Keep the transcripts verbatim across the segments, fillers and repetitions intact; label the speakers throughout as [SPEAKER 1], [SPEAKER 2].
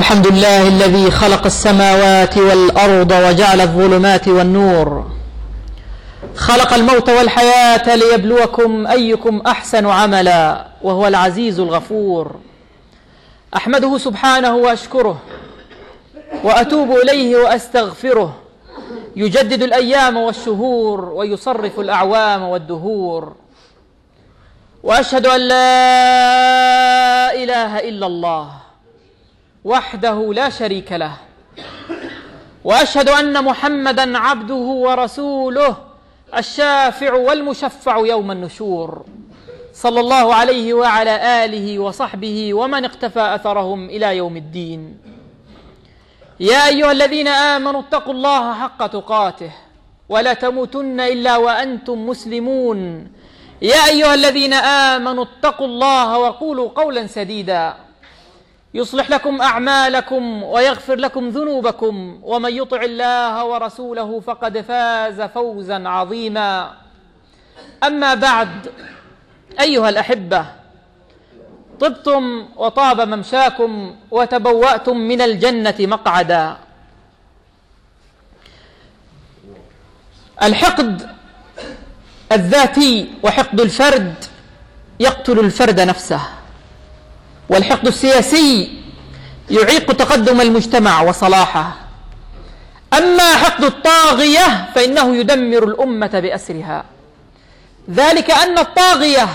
[SPEAKER 1] الحمد لله الذي خلق السماوات والأرض وجعل الظلمات والنور، خلق الموت والحياة ليبلوكم أيكم أحسن عملا، وهو العزيز الغفور. أحمده سبحانه وأشكره وأتوب إليه وأستغفره، يجدد الأيام والشهور ويصرف الأعوام والدهور. وأشهد أن لا إله إلا الله وحده لا شريك له، وأشهد أن محمدًا عبده ورسوله الشافع والمشفع يوم النشور، صلى الله عليه وعلى آله وصحبه ومن اقتفى أثرهم إلى يوم الدين. يا أيها الذين آمنوا اتقوا الله حق تقاته ولا تموتن إلا وأنتم مسلمون. يا أيها الذين آمنوا اتقوا الله وقولوا قولا سديدا يصلح لكم أعمالكم ويغفر لكم ذنوبكم، ومن يطع الله ورسوله فقد فاز فوزا عظيما. أما بعد، أيها الأحبة، طبتم وطاب ممشاكم وتبوأتم من الجنة مقعدا. الحقد الذاتي وحقد الفرد يقتل الفرد نفسه، والحقد السياسي يعيق تقدم المجتمع وصلاحه. أما حقد الطاغية فإنه يدمر الأمة بأسرها، ذلك أن الطاغية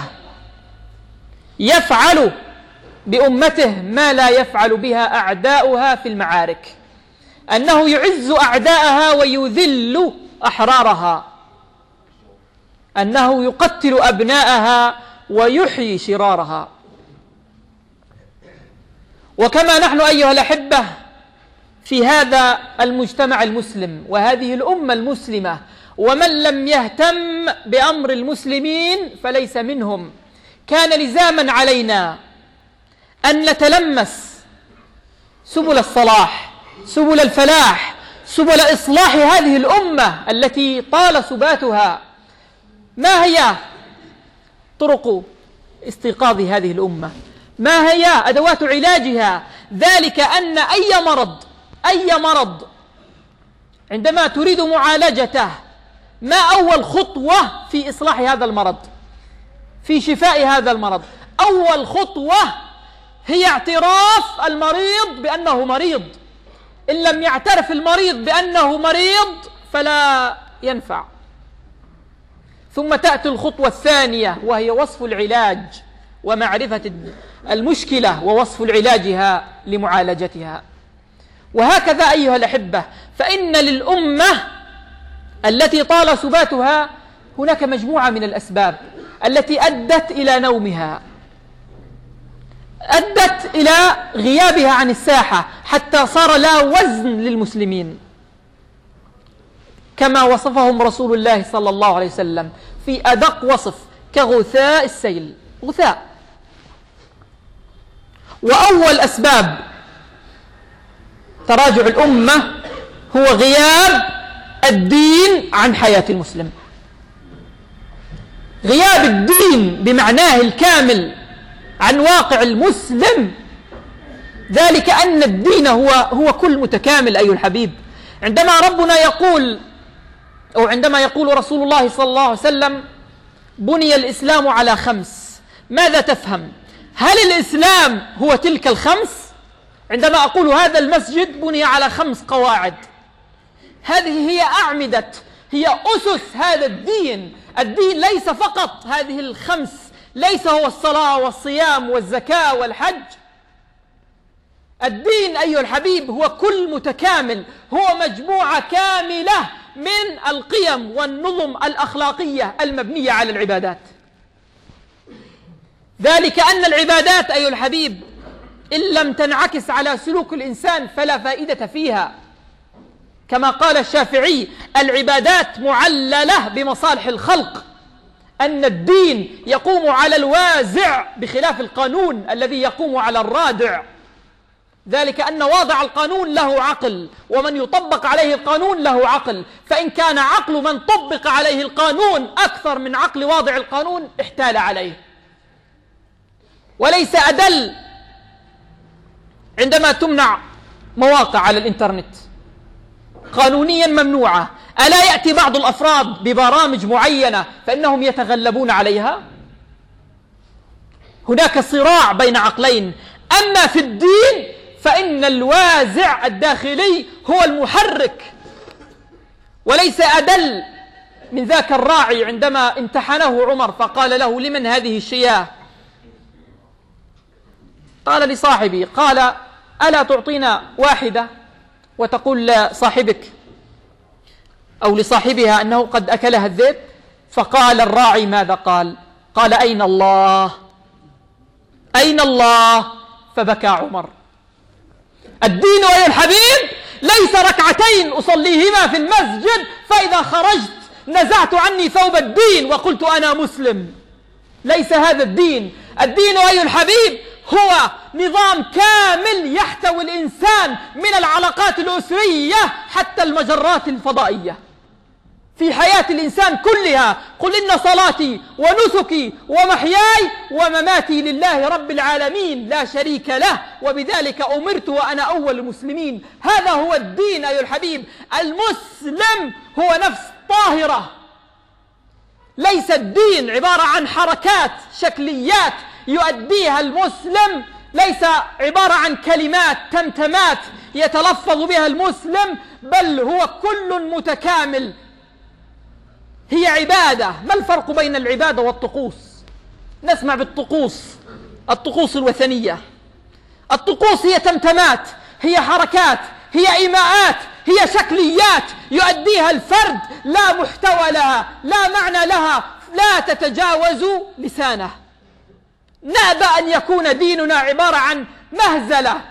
[SPEAKER 1] يفعل بأمته ما لا يفعل بها أعداؤها في المعارك، أنه يعز أعداءها ويذل أحرارها، أنه يقتل أبناءها ويحيي شرارها. وكما نحن أيها الأحبة في هذا المجتمع المسلم وهذه الأمة المسلمة، ومن لم يهتم بأمر المسلمين فليس منهم، كان لزاما علينا أن نتلمس سبل الصلاح، سبل الفلاح، سبل إصلاح هذه الأمة التي طال سباتها. ما هي طرق استيقاظ هذه الأمة؟ ما هي أدوات علاجها؟ ذلك أن أي مرض أي مرض عندما تريد معالجته، ما أول خطوة في إصلاح هذا المرض، في شفاء هذا المرض؟ أول خطوة هي اعتراف المريض بأنه مريض. إن لم يعترف المريض بأنه مريض فلا ينفع. ثم تأتي الخطوة الثانية وهي وصف العلاج ومعرفة المشكلة ووصف علاجها لمعالجتها. وهكذا أيها الأحبة، فإن للأمة التي طال سباتها هناك مجموعة من الأسباب التي أدت إلى نومها، أدت إلى غيابها عن الساحة، حتى صار لا وزن للمسلمين، كما وصفهم رسول الله صلى الله عليه وسلم في أدق وصف: كغثاء السيل، غثاء. وأول أسباب تراجع الأمة هو غياب الدين عن حياة المسلم، غياب الدين بمعناه الكامل عن واقع المسلم. ذلك أن الدين هو هو كل متكامل أيها الحبيب. عندما ربنا يقول، أو عندما يقول رسول الله صلى الله عليه وسلم: بني الإسلام على خمس، ماذا تفهم؟ هل الإسلام هو تلك الخمس؟ عندما أقول هذا المسجد بني على خمس قواعد، هذه هي أعمدة، هي أسس هذا الدين. الدين ليس فقط هذه الخمس، ليس هو الصلاة والصيام والزكاة والحج. الدين أيها الحبيب هو كل متكامل، هو مجموعة كاملة من القيم والنظم الأخلاقية المبنية على العبادات. ذلك أن العبادات أيها الحبيب إن لم تنعكس على سلوك الإنسان فلا فائدة فيها. كما قال الشافعي: العبادات معللة بمصالح الخلق. أن الدين يقوم على الوازع بخلاف القانون الذي يقوم على الرادع. ذلك أن واضع القانون له عقل، ومن يطبق عليه القانون له عقل، فإن كان عقل من طبق عليه القانون أكثر من عقل واضع القانون احتال عليه. وليس أدل عندما تمنع مواقع على الإنترنت قانونيا ممنوعة، ألا يأتي بعض الأفراد ببرامج معينة فإنهم يتغلبون عليها؟ هناك صراع بين عقلين. أما في الدين فإن الوازع الداخلي هو المحرك، وليس أدل من ذاك الراعي عندما امتحنه عمر فقال له: لمن هذه الشياه؟ قال: لصاحبي. قال: ألا تعطينا واحدة وتقول لصاحبك أو لصاحبها أنه قد أكلها الذئب؟ فقال الراعي ماذا قال؟ قال: أين الله؟ أين الله؟ فبكى عمر. الدين أيها الحبيب ليس ركعتين أصليهما في المسجد فإذا خرجت نزعت عني ثوب الدين وقلت أنا مسلم. ليس هذا الدين. الدين أيها الحبيب هو نظام كامل يحتوي الإنسان من العلاقات الأسرية حتى المجرات الفضائية في حياة الإنسان كلها. قل إن صلاتي ونسكي ومحياي ومماتي لله رب العالمين لا شريك له وبذلك أمرت وأنا أول المسلمين. هذا هو الدين أيها الحبيب. المسلم هو نفس طاهرة. ليس الدين عبارة عن حركات شكليات يؤديها المسلم، ليس عبارة عن كلمات تمتمات يتلفظ بها المسلم، بل هو كل متكامل. هي عبادة. ما الفرق بين العبادة والطقوس؟ نسمع بالطقوس، الطقوس الوثنية. الطقوس هي تمتمات، هي حركات، هي إيماءات، هي شكليات يؤديها الفرد، لا محتوى لها، لا معنى لها، لا تتجاوز لسانه. نأبى أن يكون ديننا عبارة عن مهزلة.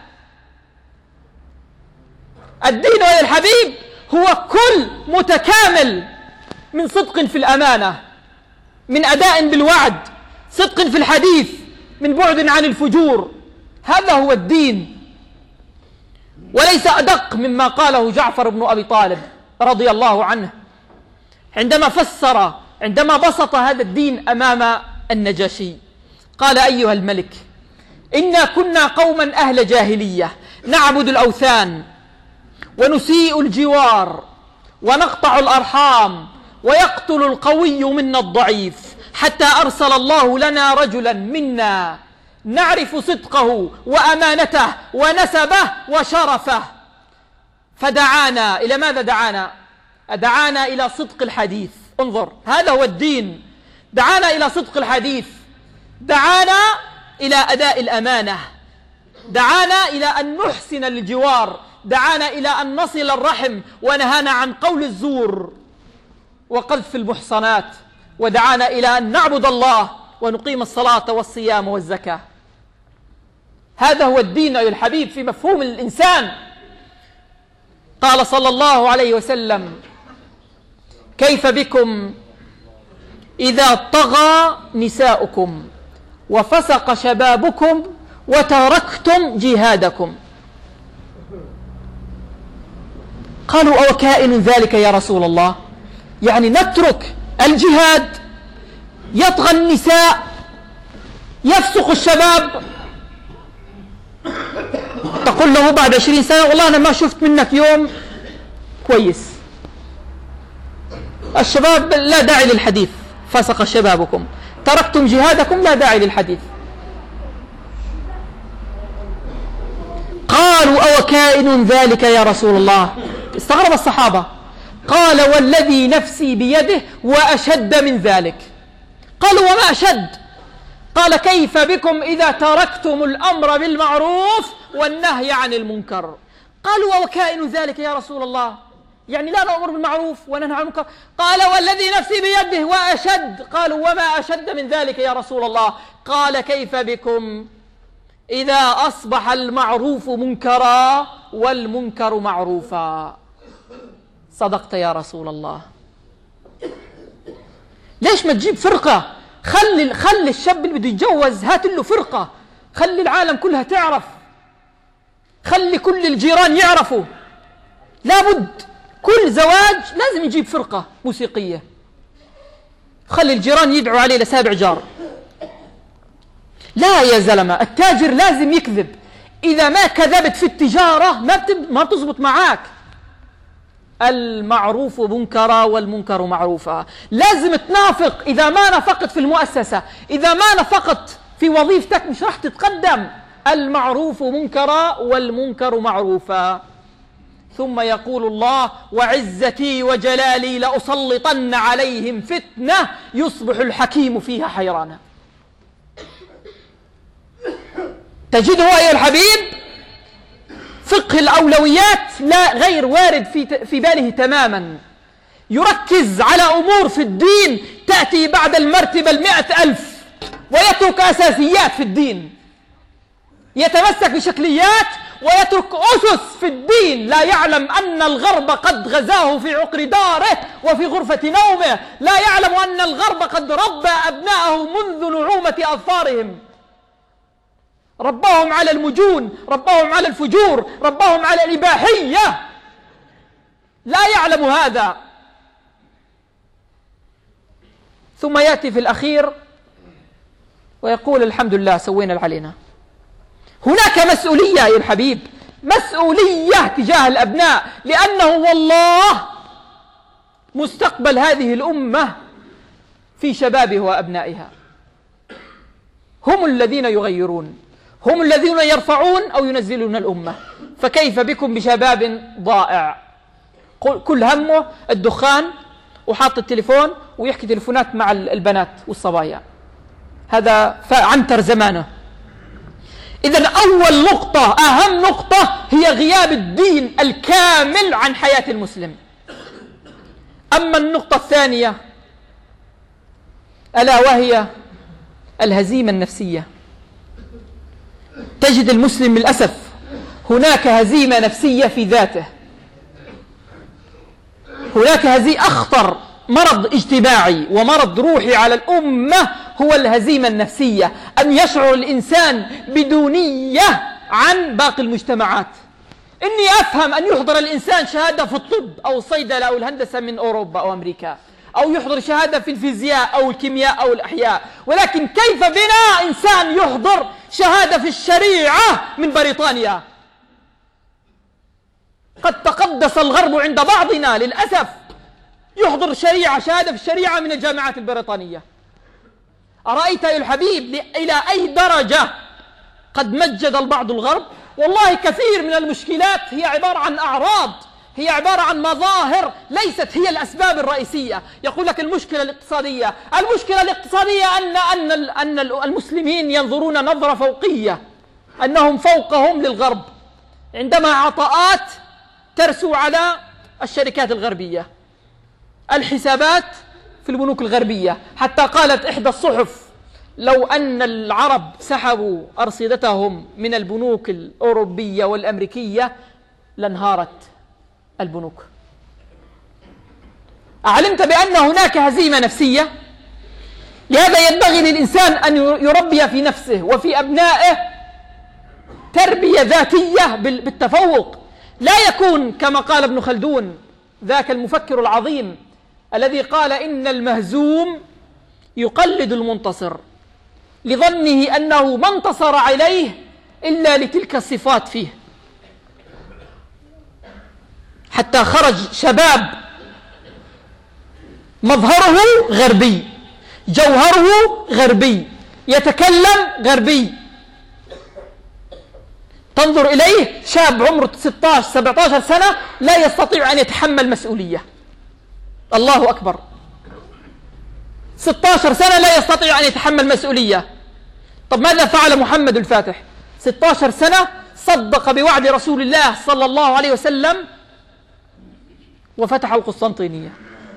[SPEAKER 1] الدين يا الحبيب هو كل متكامل من صدق في الأمانة، من أداء بالوعد، صدق في الحديث، من بعد عن الفجور. هذا هو الدين، وليس أدق مما قاله جعفر بن أبي طالب رضي الله عنه عندما فسر، عندما بسط هذا الدين أمام النجاشي. قال: أيها الملك، إنا كنا قوما أهل جاهلية نعبد الأوثان ونسيء الجوار ونقطع الأرحام ويقتل القوي منا الضعيف، حتى أرسل الله لنا رجلا منا نعرف صدقه وأمانته ونسبه وشرفه، فدعانا إلى ماذا؟ دعانا دعانا إلى صدق الحديث. انظر، هذا هو الدين. دعانا إلى صدق الحديث، دعانا إلى أداء الأمانة، دعانا إلى أن نحسن الجوار، دعانا إلى أن نصل الرحم، ونهانا عن قول الزور وقذف المحصنات، ودعانا إلى أن نعبد الله ونقيم الصلاة والصيام والزكاة. هذا هو الدين أيها الحبيب في مفهوم الإنسان. قال صلى الله عليه وسلم: كيف بكم إذا طغى نساؤكم وفسق شبابكم وتركتم جهادكم؟ قالوا: أو كائن ذلك يا رسول الله؟ يعني نترك الجهاد، يطغى النساء، يفسق الشباب؟ تقول له بعد عشرين سنة: والله أنا ما شفت منك يوم كويس. الشباب لا داعي للحديث، فسق شبابكم، تركتم جهادكم، لا داعي للحديث. قالوا: أو كائن ذلك يا رسول الله؟ استغرب الصحابة. قال: والذي نفسي بيده وأشد من ذلك. قالوا: وما أشد؟ قال: كيف بكم إذا تركتم الأمر بالمعروف والنهي عن المنكر؟ قالوا: أو كائن ذلك يا رسول الله؟ يعني لا نأمر بالمعروف وننهى عن المنكر؟ قال: والذي نفسي بيده وأشد. قالوا: وما أشد من ذلك يا رسول الله؟ قال: كيف بكم إذا أصبح المعروف منكرا والمنكر معروفا؟ صدقت يا رسول الله. ليش ما تجيب فرقة؟ خلي خلي الشاب اللي بده يتجوز هات له فرقة، خلي العالم كلها تعرف، خلي كل الجيران يعرفوا. لابد كل زواج لازم يجيب فرقة موسيقية، خلي الجيران يدعوا عليه لسابع جار. لا يا زلمة، التاجر لازم يكذب. إذا ما كذبت في التجارة ما ما تزبط معاك. المعروف منكرا والمنكر معروفا. لازم تنافق. إذا ما نفقت في المؤسسة، إذا ما نفقت في وظيفتك، مش راح تتقدم. المعروف منكرا والمنكر معروفا. ثم يقول الله: وعزتي وجلالي لأسلطن عليهم فتنة يصبح الحكيم فيها حيرانا. تجده أيها الحبيب فقه الأولويات لا غير وارد في في باله تماما. يركز على أمور في الدين تأتي بعد المرتبة المئة ألف، ويترك أساسيات في الدين. يتمسك بشكليات ويترك أسس في الدين. لا يعلم أن الغرب قد غزاه في عقر داره وفي غرفة نومه. لا يعلم أن الغرب قد ربى أبناءه منذ نعومة أظفارهم. رباهم على المجون، رباهم على الفجور، رباهم على الإباحية. لا يعلم هذا. ثم يأتي في الأخير ويقول: الحمد لله سوينا اللي علينا. هناك مسؤولية يا الحبيب، مسؤولية تجاه الأبناء، لأنه والله مستقبل هذه الأمة في شبابها وأبنائها. هم الذين يغيرون، هم الذين يرفعون أو ينزلون الأمة. فكيف بكم بشباب ضائع كل همه الدخان وحاط التليفون ويحكي تليفونات مع البنات والصبايا؟ هذا عنتر زمانه. إذن أول نقطة، أهم نقطة، هي غياب الدين الكامل عن حياة المسلم. أما النقطة الثانية ألا وهي الهزيمة النفسية. تجد المسلم للأسف هناك هزيمة نفسية في ذاته. هناك هزيمة أخطر مرض اجتماعي ومرض روحي على الأمة، هو الهزيمة النفسية. أن يشعر الإنسان بدونية عن باقي المجتمعات. إني أفهم أن يحضر الإنسان شهادة في الطب أو الصيدلة أو الهندسة من أوروبا أو أمريكا، أو يحضر شهادة في الفيزياء أو الكيمياء أو الأحياء، ولكن كيف بنا إنسان يحضر شهادة في الشريعة من بريطانيا؟ قد تقدس الغرب عند بعضنا للأسف، يحضر شريعة شهادة في الشريعة من الجامعات البريطانية. أرأيت يا الحبيب إلى أي درجة قد مجد البعض الغرب؟ والله كثير من المشكلات هي عبارة عن أعراض، هي عبارة عن مظاهر، ليست هي الأسباب الرئيسية. يقول لك المشكلة الاقتصادية. المشكلة الاقتصادية أن أن أن المسلمين ينظرون نظرة فوقية، أنهم فوقهم للغرب، عندما عطاءات ترسو على الشركات الغربية، الحسابات في البنوك الغربية. حتى قالت إحدى الصحف: لو أن العرب سحبوا أرصدتهم من البنوك الأوروبية والأمريكية لانهارت البنوك. أعلمت بأن هناك هزيمة نفسية؟ لهذا ينبغي للإنسان أن يربي في نفسه وفي أبنائه تربية ذاتية بالتفوق. لا يكون كما قال ابن خلدون ذاك المفكر العظيم الذي قال: إن المهزوم يقلد المنتصر لظنه أنه ما انتصر عليه إلا لتلك الصفات فيه. حتى خرج شباب مظهره غربي، جوهره غربي، يتكلم غربي. تنظر إليه شاب عمره ستة عشر سبعة عشر سنة لا يستطيع أن يتحمل مسؤولية. الله أكبر، ستة عشر سنة لا يستطيع أن يتحمل مسؤولية. طب ماذا فعل محمد الفاتح؟ ستة عشر سنة صدق بوعد رسول الله صلى الله عليه وسلم وفتح القسطنطينية،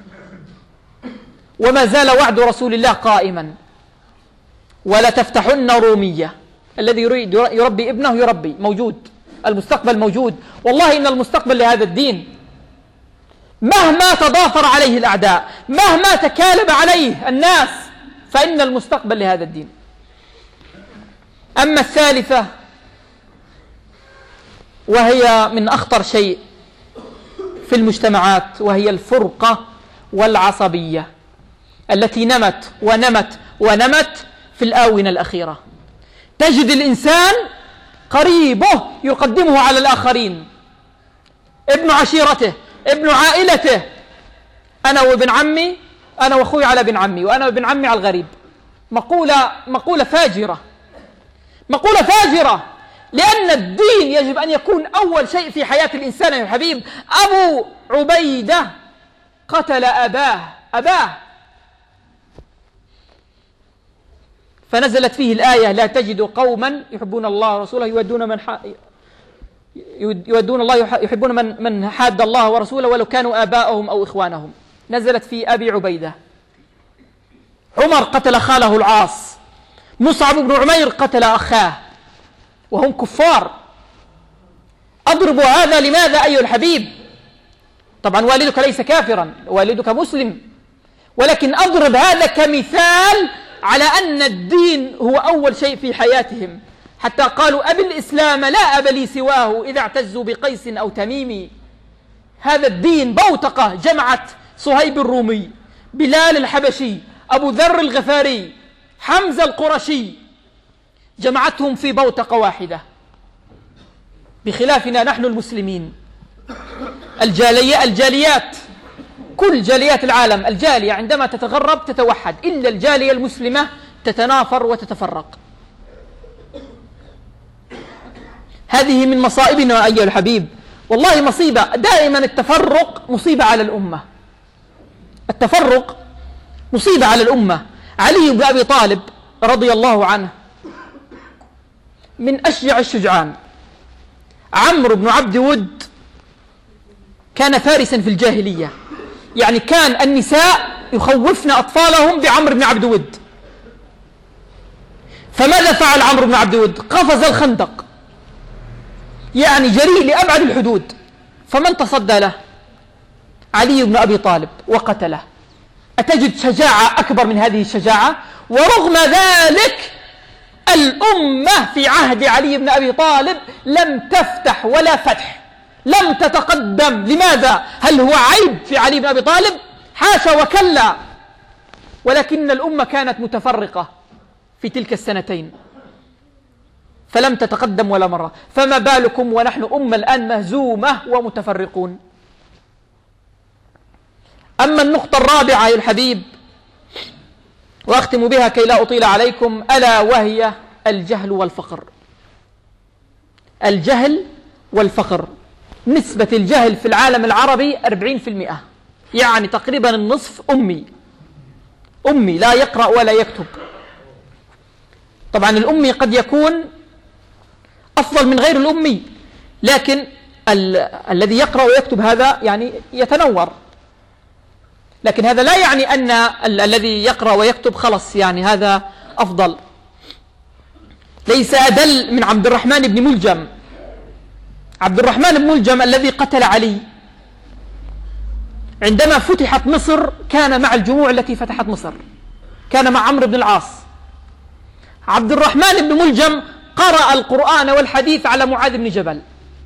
[SPEAKER 1] وما زال وعد رسول الله قائما: ولا تفتحن رومية. الذي يريد يربي ابنه يربي، موجود، المستقبل موجود. والله إن المستقبل لهذا الدين، مهما تضافر عليه الأعداء، مهما تكالب عليه الناس، فإن المستقبل لهذا الدين. أما الثالثة وهي من أخطر شيء في المجتمعات، وهي الفرقة والعصبية التي نمت ونمت ونمت في الآونة الأخيرة. تجد الإنسان قريبه يقدمه على الآخرين، ابن عشيرته، ابن عائلته. أنا وابن عمي، أنا وأخوي على ابن عمي، وأنا وابن عمي على الغريب. مقولة مقولة فاجرة، مقولة فاجرة، لأن الدين يجب أن يكون أول شيء في حياة الإنسان يا حبيب. أبو عبيدة قتل أباه أباه فنزلت فيه الآية: لا تجد قوما يحبون الله ورسوله يودون من ح... يودون الله يحبون من من حاد الله ورسوله ولو كانوا آباءهم أو إخوانهم. نزلت في أبي عبيدة. عمر قتل خاله العاص، مصعب بن عمير قتل أخاه وهم كفار. أضرب هذا لماذا أيها الحبيب؟ طبعا والدك ليس كافرا، والدك مسلم، ولكن أضرب هذا كمثال على أن الدين هو أول شيء في حياتهم، حتى قالوا: أبي الإسلام لا أب لي سواه إذا اعتزوا بقيس أو تميم. هذا الدين بوتقة جمعت صهيب الرومي، بلال الحبشي، أبو ذر الغفاري، حمزة القرشي، جمعتهم في بوتقة واحدة، بخلافنا نحن المسلمين. الجالية الجاليات كل جاليات العالم، الجالية عندما تتغرب تتوحد، إلا الجالية المسلمة تتنافر وتتفرق. هذه من مصائبنا أيها الحبيب، والله مصيبة. دائما التفرق مصيبة على الأمة، التفرق مصيبة على الأمة. علي بن أبي طالب رضي الله عنه من أشجع الشجعان. عمرو بن عبد ود كان فارسا في الجاهلية، يعني كان النساء يخوفن أطفالهم بعمرو بن عبد ود. فماذا فعل عمرو بن عبد ود؟ قفز الخندق، يعني جريء لأبعد الحدود. فمن تصدى له؟ علي بن أبي طالب، وقتله. أتجد شجاعة أكبر من هذه الشجاعة؟ ورغم ذلك الأمة في عهد علي بن أبي طالب لم تفتح ولا فتح، لم تتقدم. لماذا؟ هل هو عيب في علي بن أبي طالب؟ حاشا وكلا، ولكن الأمة كانت متفرقة في تلك السنتين فلم تتقدم ولا مرة، فما بالكم ونحن أمة الآن مهزومة ومتفرقون. أما النقطة الرابعة يا الحبيب، وأختم بها كي لا أطيل عليكم، ألا وهي الجهل والفقر. الجهل والفقر. نسبة الجهل في العالم العربي أربعين بالمئة، يعني تقريبا النصف أمي، أمي لا يقرأ ولا يكتب. طبعا الأمي قد يكون أفضل من غير الأمي، لكن ال الذي يقرأ ويكتب هذا يعني يتنور، لكن هذا لا يعني أن ال الذي يقرأ ويكتب خلص يعني هذا أفضل. ليس أدل من عبد الرحمن بن ملجم. عبد الرحمن بن ملجم الذي قتل علي، عندما فتحت مصر كان مع الجموع التي فتحت مصر، كان مع عمرو بن العاص. عبد الرحمن بن ملجم قرأ القرآن والحديث على معاذ بن جبل.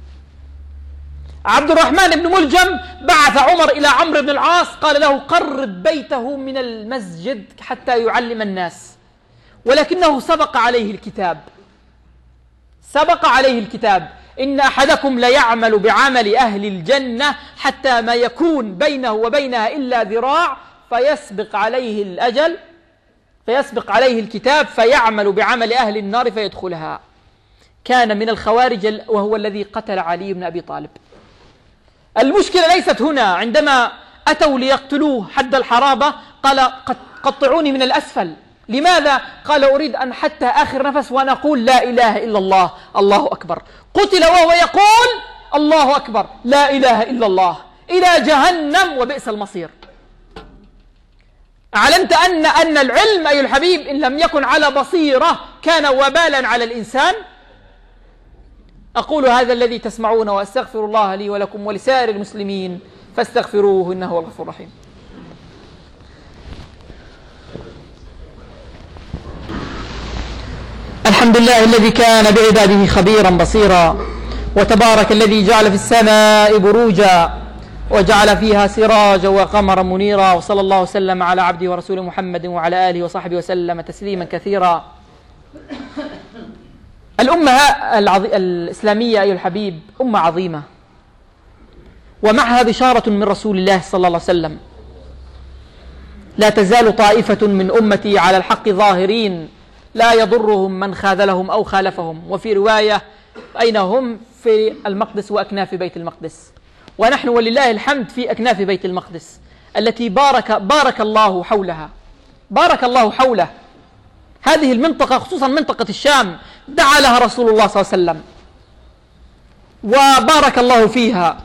[SPEAKER 1] عبد الرحمن بن ملجم بعث عمر إلى عمرو بن العاص، قال له: قرب بيته من المسجد حتى يعلم الناس، ولكنه سبق عليه الكتاب، سبق عليه الكتاب: إن أحدكم ليعمل بعمل أهل الجنة حتى ما يكون بينه وبينها إلا ذراع فيسبق عليه الأجل فيسبق عليه الكتاب فيعمل بعمل أهل النار فيدخلها. كان من الخوارج وهو الذي قتل علي بن أبي طالب. المشكلة ليست هنا. عندما أتوا ليقتلوه حد الحرابة قال: قطعوني من الأسفل. لماذا؟ قال: أريد أن حتى آخر نفس وأنا أقول لا إله إلا الله، الله أكبر. قتل وهو يقول الله أكبر، لا إله إلا الله، إلى جهنم وبئس المصير. أعلمت أن أن العلم أيها الحبيب إن لم يكن على بصيرة كان وبالا على الإنسان؟ أقول هذا الذي تسمعون وأستغفر الله لي ولكم ولسائر المسلمين فاستغفروه إنه هو الغفور الرحيم. الحمد لله الذي كان بعباده خبيرا بصيرا، وتبارك الذي جعل في السماء بروجا وجعل فيها سراجا وقمرا منيرا، وصلى الله وسلم على عبده ورسوله محمد وعلى آله وصحبه وسلم تسليما كثيرا. الأمة الإسلامية أيها الحبيب أمة عظيمة، ومعها بشارة من رسول الله صلى الله عليه وسلم: لا تزال طائفة من أمتي على الحق ظاهرين لا يضرهم من خاذلهم أو خالفهم. وفي رواية: أين هم؟ في المقدس وأكناف بيت المقدس. ونحن ولله الحمد في أكناف بيت المقدس التي بارك, بارك الله حولها بارك الله حوله. هذه المنطقة خصوصا منطقة الشام دعا لها رسول الله صلى الله عليه وسلم وبارك الله فيها.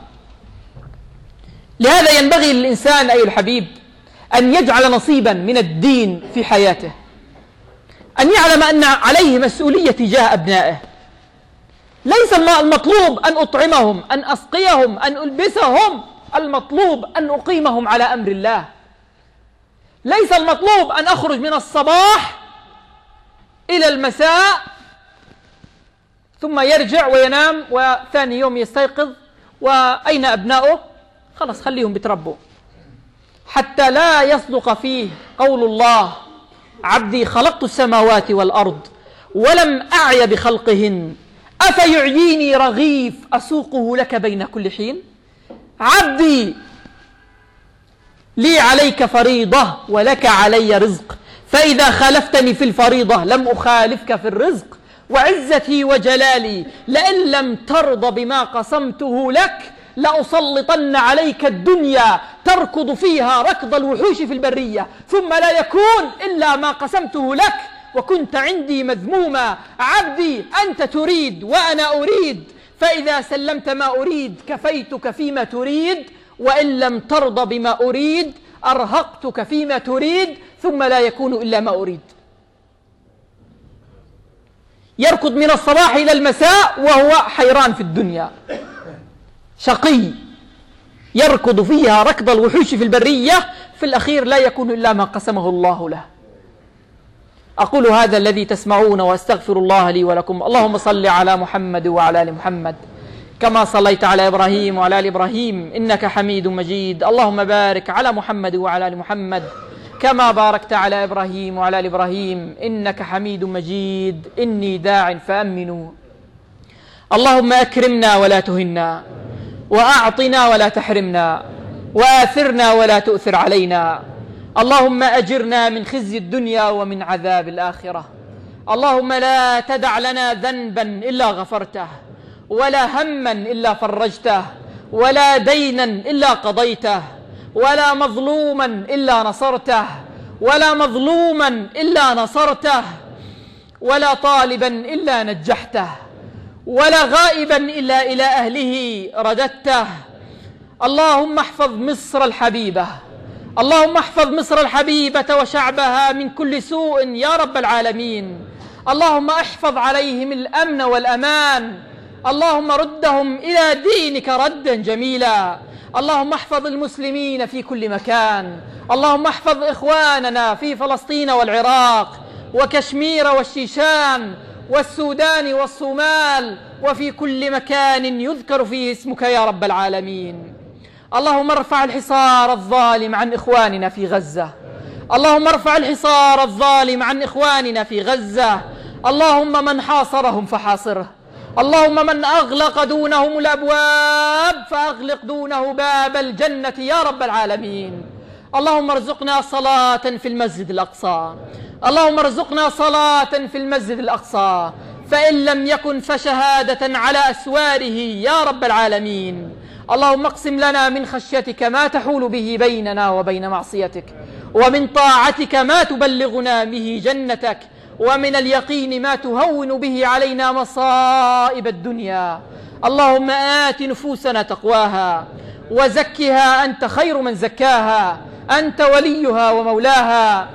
[SPEAKER 1] لهذا ينبغي للإنسان أيها الحبيب أن يجعل نصيبا من الدين في حياته، أن يعلم أن عليه مسؤولية تجاه أبنائه. ليس المطلوب أن أطعمهم، أن أسقيهم، أن ألبسهم، المطلوب أن أقيمهم على أمر الله. ليس المطلوب أن أخرج من الصباح إلى المساء ثم يرجع وينام وثاني يوم يستيقظ وأين أبناؤه؟ خلاص خليهم بتربوا، حتى لا يصدق فيه قول الله: عبدي خلقت السماوات والأرض ولم أعي بخلقهن أفيعيني رغيف أسوقه لك بين كل حين. عبدي لي عليك فريضة ولك علي رزق، فإذا خالفتني في الفريضة لم أخالفك في الرزق، وعزتي وجلالي لئن لم ترض بما قسمته لك لأسلطن عليك الدنيا تركض فيها ركض الوحوش في البرية، ثم لا يكون إلا ما قسمته لك وكنت عندي مذموما. عبدي أنت تريد وأنا أريد، فإذا سلمت ما أريد كفيتك فيما تريد، وإن لم ترض بما أريد أرهقتك فيما تريد، ثم لا يكون إلا ما أريد. يركض من الصباح إلى المساء وهو حيران في الدنيا، شقي يركض فيها ركض الوحوش في البرية، في الأخير لا يكون إلا ما قسمه الله له. أقول هذا الذي تسمعون وأستغفر الله لي ولكم. اللهم صل على محمد وعلى آل محمد كما صليت على إبراهيم وعلى آل إبراهيم إنك حميد مجيد. اللهم بارك على محمد وعلى آل محمد كما باركت على إبراهيم وعلى آل إبراهيم إنك حميد مجيد. إني داع فأمنوا. اللهم أكرمنا ولا تهنا، وأعطنا ولا تحرمنا، وآثرنا ولا تؤثر علينا. اللهم أجرنا من خزي الدنيا ومن عذاب الآخرة. اللهم لا تدع لنا ذنبا إلا غفرته، ولا هما إلا فرجته، ولا دينا إلا قضيته، ولا مظلوما إلا نصرته، ولا مظلوما إلا نصرته، ولا طالبا إلا نجحته، ولا غائبا إلا إلى أهله رددته. اللهم احفظ مصر الحبيبة، اللهم احفظ مصر الحبيبة وشعبها من كل سوء يا رب العالمين. اللهم احفظ عليهم الأمن والأمان. اللهم ردهم إلى دينك ردا جميلا. اللهم احفظ المسلمين في كل مكان. اللهم احفظ إخواننا في فلسطين والعراق وكشمير والشيشان والسودان والصومال وفي كل مكان يذكر فيه اسمك يا رب العالمين. اللهم ارفع الحصار الظالم عن إخواننا في غزة. اللهم ارفع الحصار الظالم عن إخواننا في غزة. اللهم من حاصرهم فحاصره. اللهم من أغلق دونهم الأبواب فأغلق دونه باب الجنة يا رب العالمين. اللهم ارزقنا صلاة في المسجد الأقصى. اللهم ارزقنا صلاة في المسجد الأقصى، فإن لم يكن فشهادة على أسواره يا رب العالمين. اللهم اقسم لنا من خشيتك ما تحول به بيننا وبين معصيتك، ومن طاعتك ما تبلغنا به جنتك، ومن اليقين ما تهون به علينا مصائب الدنيا. اللهم آت نفوسنا تقواها وزكها أنت خير من زكاها، أنت وليها ومولاها.